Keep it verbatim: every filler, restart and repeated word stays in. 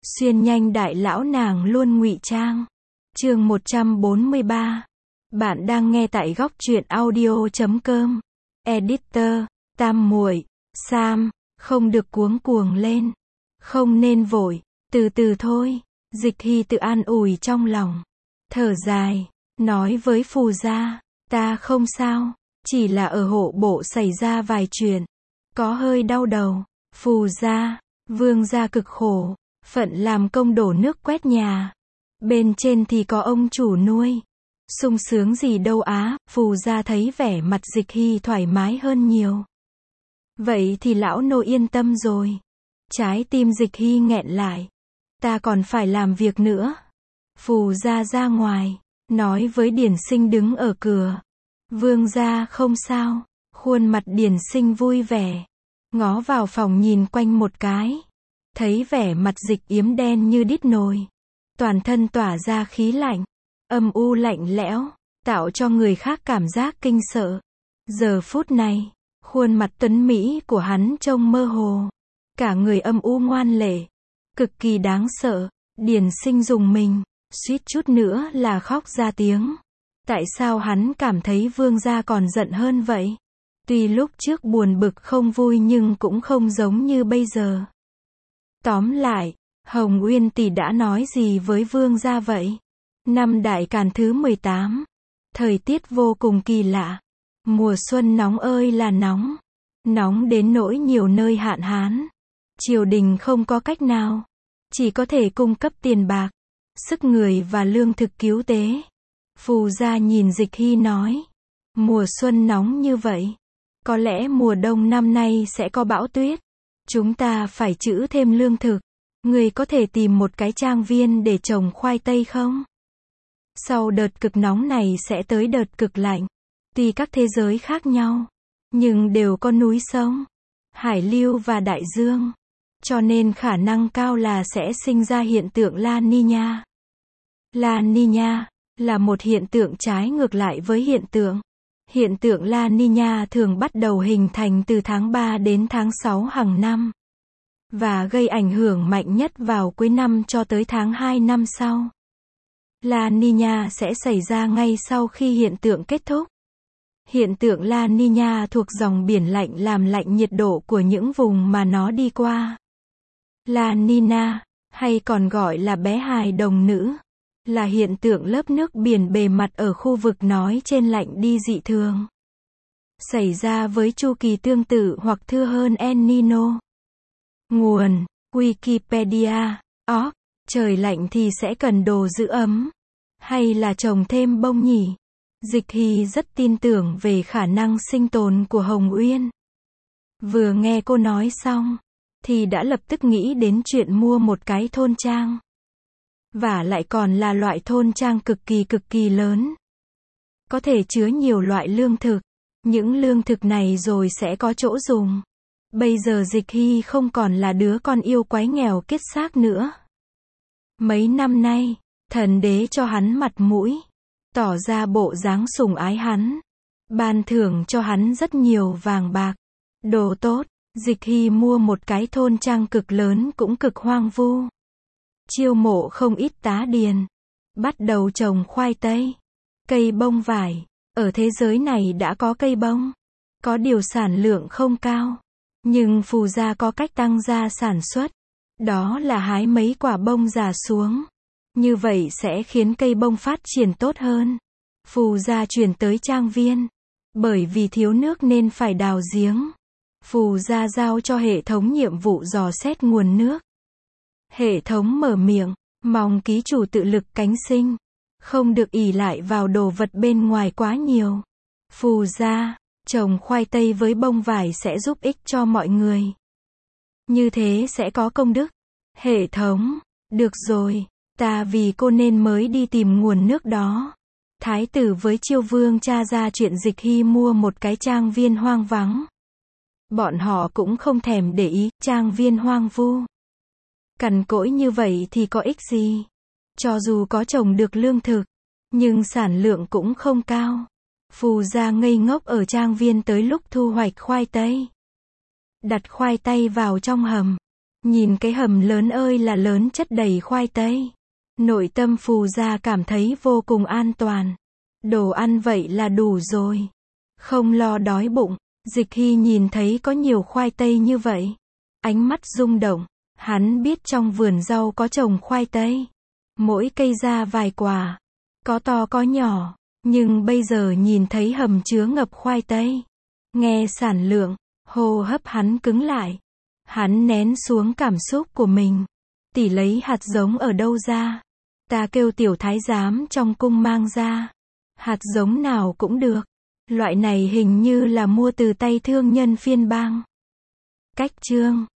Xuyên nhanh đại lão nàng luôn ngụy trang. Chương một trăm bốn mươi ba. Bạn đang nghe tại góc truyện audio chấm com. Editor, Tam muội, Sam, không được cuống cuồng lên. Không nên vội, từ từ thôi. Dịch Hy tự an ủi trong lòng. Thở dài, nói với Phù gia, ta không sao, chỉ là ở hộ bộ xảy ra vài chuyện. Có hơi đau đầu. Phù gia, Vương gia cực khổ, phận làm công đổ nước quét nhà. Bên trên thì có ông chủ nuôi. Sung sướng gì đâu á. Phù gia thấy vẻ mặt Dịch Hy thoải mái hơn nhiều. Vậy thì lão nô yên tâm rồi. Trái tim Dịch Hy nghẹn lại. Ta còn phải làm việc nữa. Phù gia ra ngoài, nói với Điển Sinh đứng ở cửa. Vương gia không sao. Khuôn mặt Điển Sinh vui vẻ. Ngó vào phòng nhìn quanh một cái. Thấy vẻ mặt Dịch Yếm đen như đít nồi. Toàn thân tỏa ra khí lạnh. Âm u lạnh lẽo. Tạo cho người khác cảm giác kinh sợ. Giờ phút này, khuôn mặt tuấn mỹ của hắn trông mơ hồ. Cả người âm u ngoan lệ. Cực kỳ đáng sợ. Điển Sinh dùng mình. Suýt chút nữa là khóc ra tiếng. Tại sao hắn cảm thấy vương gia còn giận hơn vậy? Tuy lúc trước buồn bực không vui nhưng cũng không giống như bây giờ. Tóm lại, Hồng Uyên tỷ đã nói gì với vương gia vậy? Năm Đại Càn thứ mười tám. Thời tiết vô cùng kỳ lạ. Mùa xuân nóng ơi là nóng. Nóng đến nỗi nhiều nơi hạn hán. Triều đình không có cách nào. Chỉ có thể cung cấp tiền bạc, sức người và lương thực cứu tế. Phù gia nhìn Dịch Hy nói. Mùa xuân nóng như vậy. Có lẽ mùa đông năm nay sẽ có bão tuyết. Chúng ta phải trữ thêm lương thực. Người có thể tìm một cái trang viên để trồng khoai tây không? Sau đợt cực nóng này sẽ tới đợt cực lạnh. Tuy các thế giới khác nhau, nhưng đều có núi sông, hải lưu và đại dương. Cho nên khả năng cao là sẽ sinh ra hiện tượng La Nina. La Nina là một hiện tượng trái ngược lại với hiện tượng. Hiện tượng La Nina thường bắt đầu hình thành từ tháng ba đến tháng sáu hàng năm. Và gây ảnh hưởng mạnh nhất vào cuối năm cho tới tháng hai năm sau. La Nina sẽ xảy ra ngay sau khi hiện tượng kết thúc. Hiện tượng La Nina thuộc dòng biển lạnh làm lạnh nhiệt độ của những vùng mà nó đi qua. La Nina, hay còn gọi là bé hài đồng nữ, là hiện tượng lớp nước biển bề mặt ở khu vực nói trên lạnh đi dị thường. Xảy ra với chu kỳ tương tự hoặc thưa hơn El Nino. Nguồn: Wikipedia. Org. Trời lạnh thì sẽ cần đồ giữ ấm. Hay là trồng thêm bông nhỉ? Dịch Hy rất tin tưởng về khả năng sinh tồn của Hồng Uyên. Vừa nghe cô nói xong, thì đã lập tức nghĩ đến chuyện mua một cái thôn trang. Và lại còn là loại thôn trang cực kỳ cực kỳ lớn. Có thể chứa nhiều loại lương thực. Những lương thực này rồi sẽ có chỗ dùng. Bây giờ Dịch Hy không còn là đứa con yêu quái nghèo kiết xác nữa. Mấy năm nay, thần đế cho hắn mặt mũi. Tỏ ra bộ dáng sủng ái hắn. Ban thưởng cho hắn rất nhiều vàng bạc. Đồ tốt. Dịch Hy mua một cái thôn trang cực lớn cũng cực hoang vu. Chiêu mộ không ít tá điền. Bắt đầu trồng khoai tây. Cây bông vải. Ở thế giới này đã có cây bông. Có điều sản lượng không cao. Nhưng Phù gia có cách tăng gia sản xuất. Đó là hái mấy quả bông già xuống. Như vậy sẽ khiến cây bông phát triển tốt hơn. Phù gia chuyển tới trang viên. Bởi vì thiếu nước nên phải đào giếng. Phù gia giao cho hệ thống nhiệm vụ dò xét nguồn nước. Hệ thống mở miệng, mong ký chủ tự lực cánh sinh. Không được ỷ lại vào đồ vật bên ngoài quá nhiều. Phù gia, trồng khoai tây với bông vải sẽ giúp ích cho mọi người. Như thế sẽ có công đức. Hệ thống, được rồi, ta vì cô nên mới đi tìm nguồn nước đó. Thái tử với Chiêu Vương tra ra chuyện Dịch Hy mua một cái trang viên hoang vắng. Bọn họ cũng không thèm để ý, trang viên hoang vu. Cằn cỗi như vậy thì có ích gì? Cho dù có trồng được lương thực, nhưng sản lượng cũng không cao. Phù gia ngây ngốc ở trang viên tới lúc thu hoạch khoai tây. Đặt khoai tây vào trong hầm. Nhìn cái hầm lớn ơi là lớn chất đầy khoai tây. Nội tâm Phù Gia cảm thấy vô cùng an toàn. Đồ ăn vậy là đủ rồi. Không lo đói bụng. Dịch Hy nhìn thấy có nhiều khoai tây như vậy. Ánh mắt rung động. Hắn biết trong vườn rau có trồng khoai tây. Mỗi cây ra vài quả. Có to có nhỏ. Nhưng bây giờ nhìn thấy hầm chứa ngập khoai tây. Nghe sản lượng, hô hấp hắn cứng lại. Hắn nén xuống cảm xúc của mình. Tỷ lấy hạt giống ở đâu ra? Ta kêu tiểu thái giám trong cung mang ra. Hạt giống nào cũng được. Loại này hình như là mua từ tay thương nhân phiên bang. Cách chương